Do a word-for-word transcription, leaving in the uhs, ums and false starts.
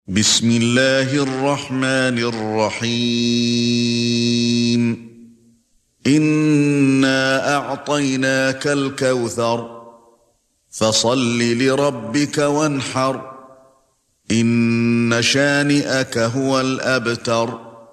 بسم الله الرحمن الرحيم إنا أعطيناك الكوثر فصل لربك وانحر إن شانئك هو الأبتر.